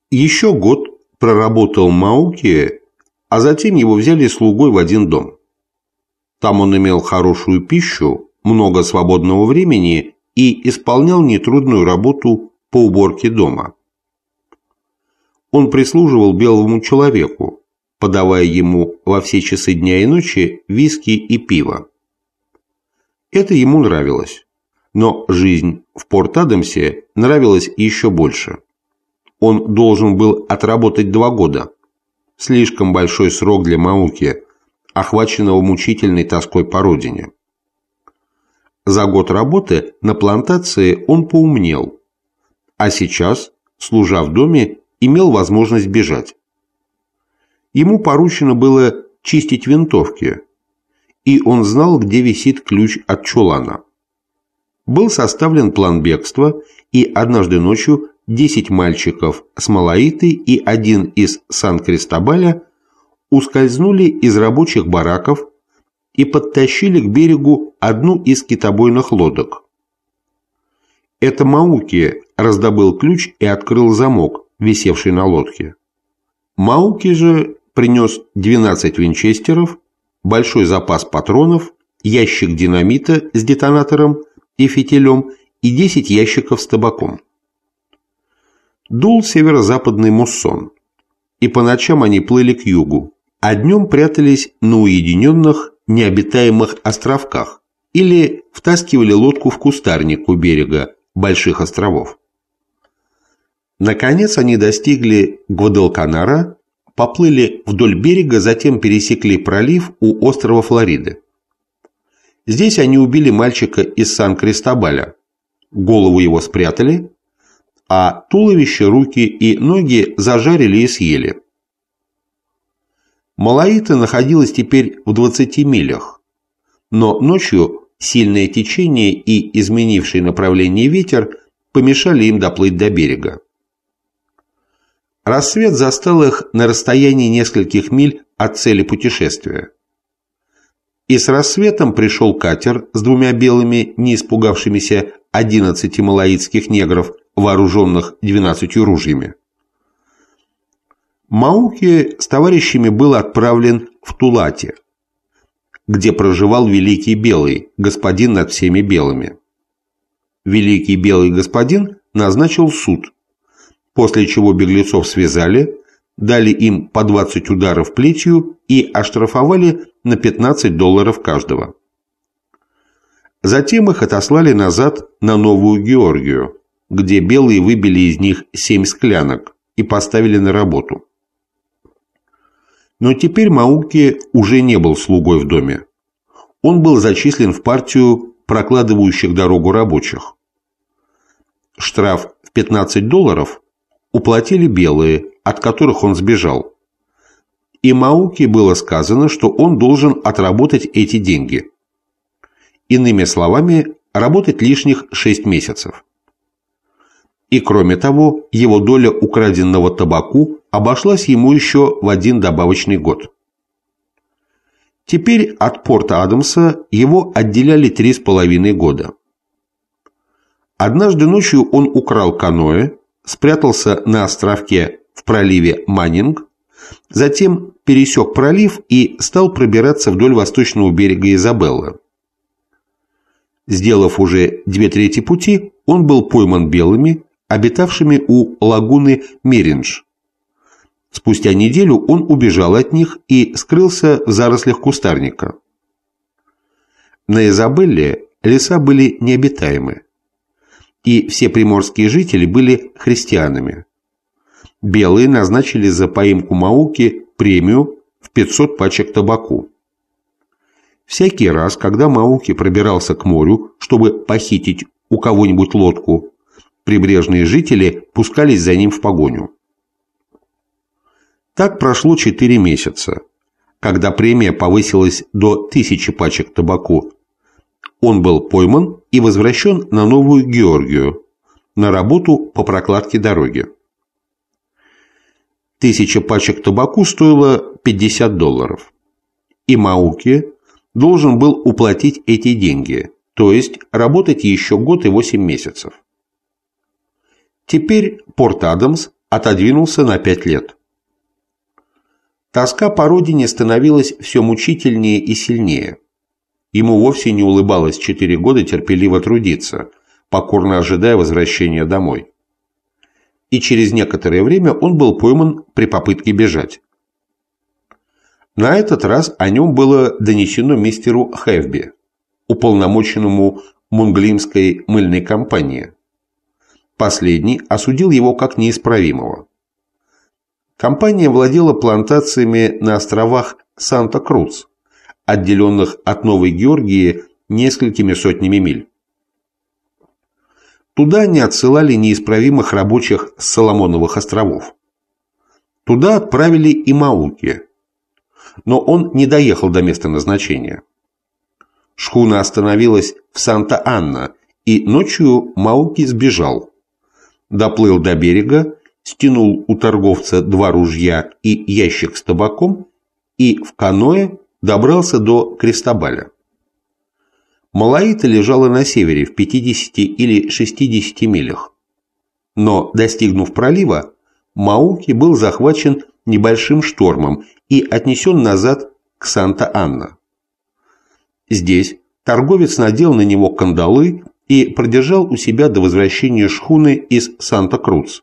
Еще год проработал Мауки, а затем его взяли слугой в один дом. Там он имел хорошую пищу, много свободного времени и исполнял нетрудную работу по уборке дома. Он прислуживал белому человеку, подавая ему во все часы дня и ночи виски и пиво. Это ему нравилось, но жизнь в Порт-Адамсе нравилась еще больше. Он должен был отработать 2 года. Слишком большой срок для Мауки, охваченного мучительной тоской по родине. За год работы на плантации он поумнел, а сейчас, служа в доме, имел возможность бежать. Ему поручено было чистить винтовки, и он знал, где висит ключ от чулана. Был составлен план бегства, и однажды ночью 10 мальчиков с Малаиты и 1 из Сан-Кристобаля ускользнули из рабочих бараков и подтащили к берегу одну из китобойных лодок. Это Мауки раздобыл ключ и открыл замок, висевший на лодке. Мауки же принес 12 винчестеров, большой запас патронов, ящик динамита с детонатором и фитилем и 10 ящиков с табаком. Дул северо-западный муссон, и по ночам они плыли к югу, а днем прятались на уединенных, необитаемых островках или втаскивали лодку в кустарник у берега Больших островов. Наконец они достигли Гвадалканара, поплыли вдоль берега, затем пересекли пролив у острова Флориды. Здесь они убили мальчика из Сан-Кристобаля, голову его спрятали, а туловище, руки и ноги зажарили и съели. Малаита находилась теперь в 20 милях, но ночью сильное течение и изменивший направление ветер помешали им доплыть до берега. Рассвет застал их на расстоянии нескольких миль от цели путешествия. И с рассветом пришел катер с 2 белыми, не испугавшимися 11 малаитских негров, вооруженных 12 ружьями. Мауки с товарищами был отправлен в Тулате, где проживал Великий Белый, господин над всеми белыми. Великий Белый господин назначил суд, после чего беглецов связали, дали им по 20 ударов плетью и оштрафовали на $15 каждого. Затем их отослали назад на Новую Георгию, где белые выбили из них 7 склянок и поставили на работу. Но теперь Мауки уже не был слугой в доме. Он был зачислен в партию прокладывающих дорогу рабочих. Штраф в $15 уплатили белые, от которых он сбежал. И Мауки было сказано, что он должен отработать эти деньги. Иными словами, работать лишних 6 месяцев. И кроме того, его доля украденного табаку обошлась ему еще в 1 добавочный год. Теперь от Порт-Адамса его отделяли 3,5 года. Однажды ночью он украл каноэ, спрятался на островке в проливе Маннинг, затем пересек пролив и стал пробираться вдоль восточного берега Изабеллы. Сделав уже 2/3 пути, он был пойман белыми, обитавшими у лагуны Мериндж. Спустя неделю он убежал от них и скрылся в зарослях кустарника. На Изабелле леса были необитаемы, и все приморские жители были христианами. Белые назначили за поимку Мауки премию в 500 пачек табаку. Всякий раз, когда Мауки пробирался к морю, чтобы похитить у кого-нибудь лодку, прибрежные жители пускались за ним в погоню. Так прошло 4 месяца, когда премия повысилась до 1000 пачек табаку. Он был пойман и возвращен на Новую Георгию на работу по прокладке дороги. 1000 пачек табаку стоило $50, и Мауки должен был уплатить эти деньги, то есть работать еще год и 8 месяцев. Теперь Порт-Адамс отодвинулся на 5 лет. Тоска по родине становилась все мучительнее и сильнее. Ему вовсе не улыбалось 4 года терпеливо трудиться, покорно ожидая возвращения домой. И через некоторое время он был пойман при попытке бежать. На этот раз о нем было донесено мистеру Хэвби, уполномоченному Мунглимской мыльной компании. Последний осудил его как неисправимого. Компания владела плантациями на островах Санта-Крус, отделенных от Новой Георгии несколькими сотнями миль. Туда они отсылали неисправимых рабочих с Соломоновых островов. Туда отправили и Мауки, но он не доехал до места назначения. Шхуна остановилась в Санта-Анна, и ночью Мауки сбежал. Доплыл до берега, стянул у торговца 2 ружья и ящик с табаком и в каноэ добрался до Кристобаля. Малаита лежала на севере в 50 или 60 милях. Но, достигнув пролива, Мауки был захвачен небольшим штормом и отнесен назад к Санта-Анна. Здесь торговец надел на него кандалы и продержал у себя до возвращения шхуны из Санта-Крус.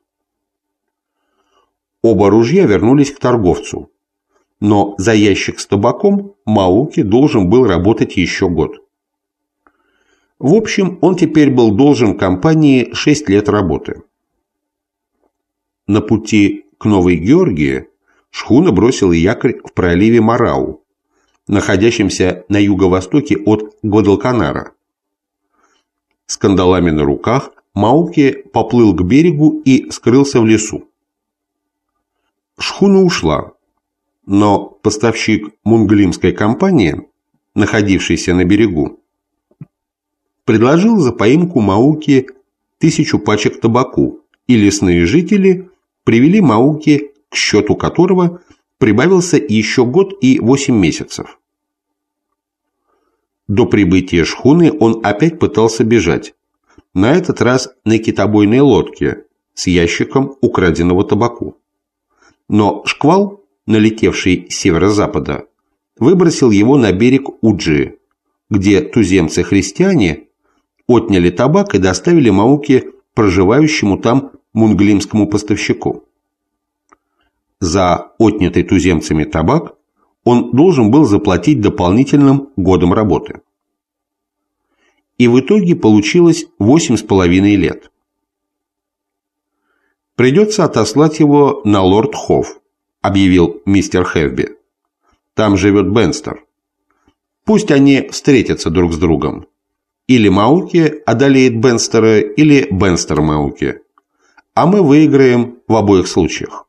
Оба ружья вернулись к торговцу, но за ящик с табаком Мауки должен был работать еще год. В общем, он теперь был должен компании 6 лет работы. На пути к Новой Георгии шхуна бросила якорь в проливе Марау, находящемся на юго-востоке от Гвадалканара. С кандалами на руках Мауки поплыл к берегу и скрылся в лесу. Шхуна ушла, но поставщик Мунглимской компании, находившийся на берегу, предложил за поимку Мауки 1000 пачек табаку, и лесные жители привели Мауки, к счету которого прибавился еще год и 8 месяцев. До прибытия шхуны он опять пытался бежать, на этот раз на китобойной лодке с ящиком украденного табаку. Но шквал, налетевший с северо-запада, выбросил его на берег Уджи, где туземцы-христиане отняли табак и доставили Мауки проживающему там мунглимскому поставщику. За отнятый туземцами табак он должен был заплатить дополнительным годом работы. И в итоге получилось 8,5 лет. «Придется отослать его на Лорд-Хофф», — объявил мистер Хэвби. «Там живет Бенстер. Пусть они встретятся друг с другом. Или Мауки одолеет Бенстера, или Бенстер Мауки. А мы выиграем в обоих случаях».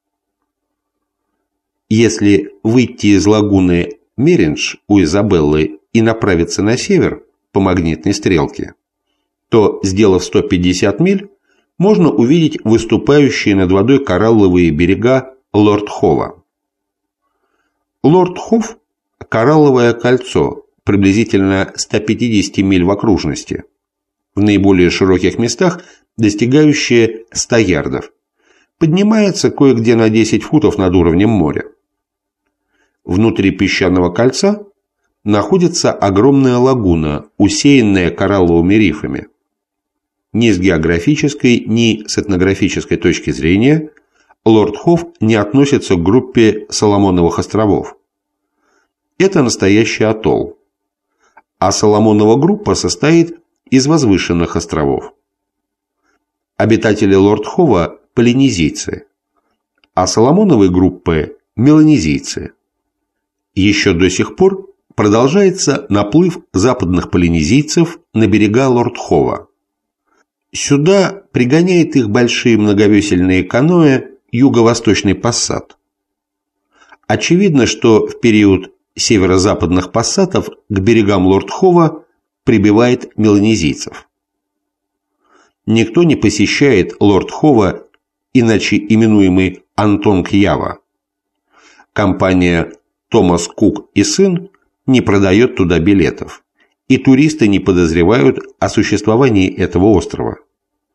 Если выйти из лагуны Мериндж у Изабеллы и направиться на север по магнитной стрелке, то, сделав 150 миль, можно увидеть выступающие над водой коралловые берега Лорд-Хова. Лорд-Хов – коралловое кольцо, приблизительно 150 миль в окружности, в наиболее широких местах достигающее 100 ярдов, поднимается кое-где на 10 футов над уровнем моря. Внутри песчаного кольца находится огромная лагуна, усеянная коралловыми рифами. Ни с географической, ни с этнографической точки зрения Лорд-Хофф не относится к группе Соломоновых островов. Это настоящий атолл. А Соломонова группа состоит из возвышенных островов. Обитатели Лорд-Хова – полинезийцы, а Соломоновой группы – меланезийцы. Еще до сих пор продолжается наплыв западных полинезийцев на берега Лорд-Хова. Сюда пригоняет их большие многовесельные каноэ юго-восточный пассат. Очевидно, что в период северо-западных пассатов к берегам Лорд-Хова прибывает меланезийцев. Никто не посещает Лорд-Хова, иначе именуемый Антон-Кьява. Компания Томас Кук и сын не продает туда билетов, и туристы не подозревают о существовании этого острова.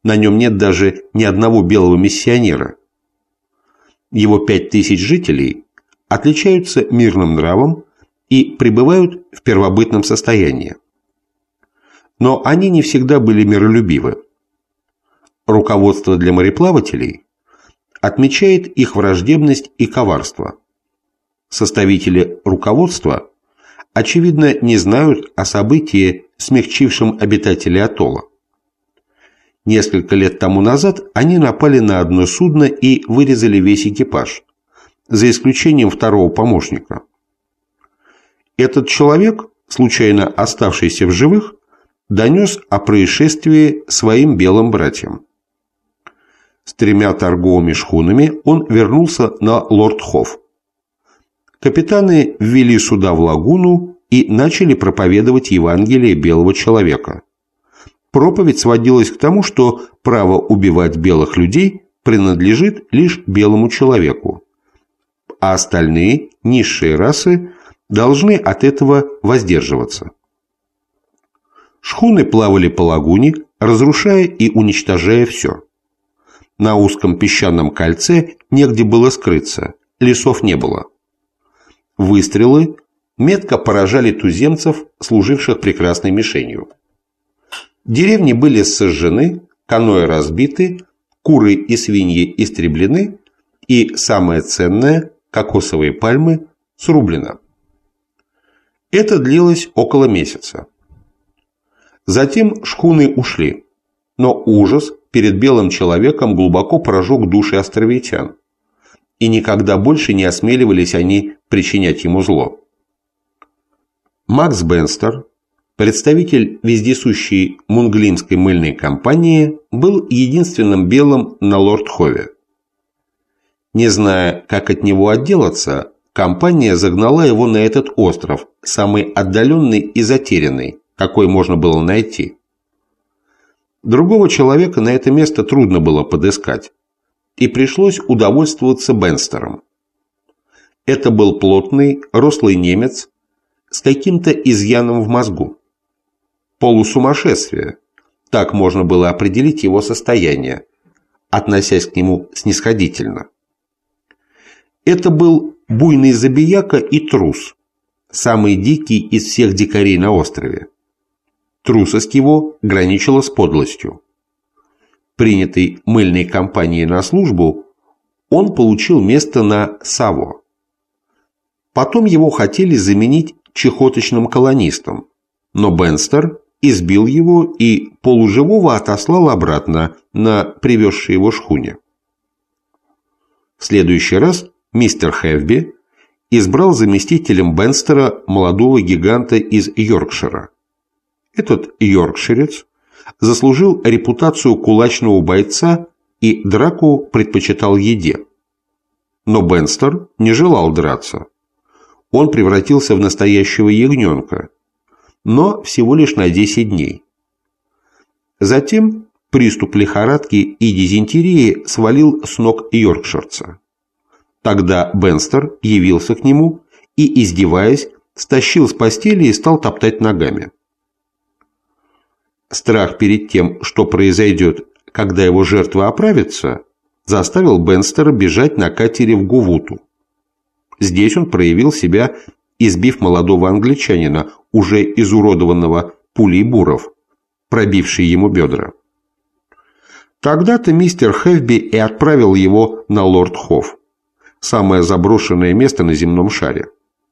На нем нет даже ни одного белого миссионера. Его 5000 жителей отличаются мирным нравом и пребывают в первобытном состоянии. Но они не всегда были миролюбивы. Руководство для мореплавателей отмечает их враждебность и коварство. Составители руководства, очевидно, не знают о событии, смягчившем обитателей атолла. Несколько лет тому назад они напали на одно судно и вырезали весь экипаж, за исключением второго помощника. Этот человек, случайно оставшийся в живых, донес о происшествии своим белым братьям. С 3 торговыми шхунами он вернулся на Лорд-Хофф. Капитаны ввели суда в лагуну и начали проповедовать Евангелие белого человека. Проповедь сводилась к тому, что право убивать белых людей принадлежит лишь белому человеку, а остальные, низшие расы, должны от этого воздерживаться. Шхуны плавали по лагуне, разрушая и уничтожая все. На узком песчаном кольце негде было скрыться, лесов не было. Выстрелы метко поражали туземцев, служивших прекрасной мишенью. Деревни были сожжены, каноэ разбиты, куры и свиньи истреблены, и самое ценное, кокосовые пальмы, срублено. Это длилось около месяца. Затем шхуны ушли, но ужас перед белым человеком глубоко прожег души островитян, и никогда больше не осмеливались они причинять ему зло. Макс Бенстер, представитель вездесущей Мунглимской мыльной компании, был единственным белым на Лорд-Хове. Не зная, как от него отделаться, компания загнала его на этот остров, самый отдаленный и затерянный, какой можно было найти. Другого человека на это место трудно было подыскать, и пришлось удовольствоваться Бенстером. Это был плотный, рослый немец с каким-то изъяном в мозгу. Полусумасшествие, так можно было определить его состояние, относясь к нему снисходительно. Это был буйный забияка и трус, самый дикий из всех дикарей на острове. Трусость его граничила с подлостью. Принятый мыльной компанией на службу, он получил место на Саво. Потом его хотели заменить чехоточным колонистом, но Бенстер избил его и полуживого отослал обратно на привезшей его шхуне. В следующий раз мистер Хэвби избрал заместителем Бенстера молодого гиганта из Йоркшира. Этот йоркширец заслужил репутацию кулачного бойца и драку предпочитал еде. Но Бенстер не желал драться. Он превратился в настоящего ягненка, но всего лишь на 10 дней. Затем приступ лихорадки и дизентерии свалил с ног йоркширца. Тогда Бенстер явился к нему и, издеваясь, стащил с постели и стал топтать ногами. Страх перед тем, что произойдет, когда его жертва оправится, заставил Бенстера бежать на катере в Гувуту. Здесь он проявил себя, избив молодого англичанина, уже изуродованного пулей буров, пробившей ему бедра. Тогда-то мистер Хэвби и отправил его на Лорд-Хофф, самое заброшенное место на земном шаре.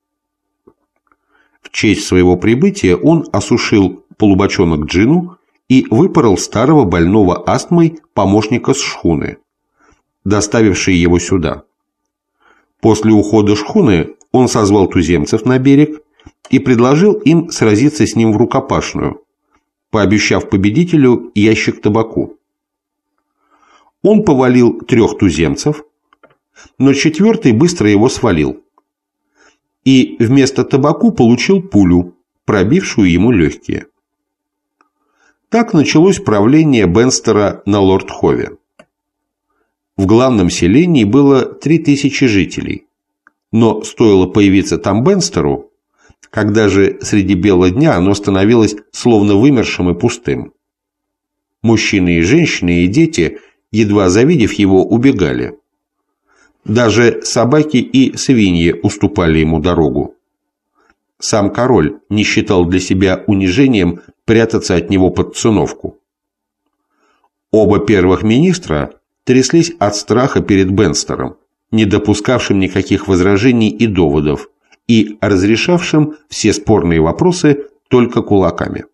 В честь своего прибытия он осушил полубочонок джину и выпорол старого больного астмой помощника с шхуны, доставивший его сюда. После ухода шхуны он созвал туземцев на берег и предложил им сразиться с ним в рукопашную, пообещав победителю ящик табаку. Он повалил 3 туземцев, но 4-й быстро его свалил и вместо табаку получил пулю, пробившую ему легкие. Так началось правление Бенстера на Лорд-Хове. В главном селении было 3000 жителей, но стоило появиться там Бенстеру, когда же среди бела дня оно становилось словно вымершим и пустым. Мужчины и женщины и дети, едва завидев его, убегали. Даже собаки и свиньи уступали ему дорогу. Сам король не считал для себя унижением прятаться от него под циновку. Оба первых министра тряслись от страха перед Бенстером, не допускавшим никаких возражений и доводов, и разрешавшим все спорные вопросы только кулаками.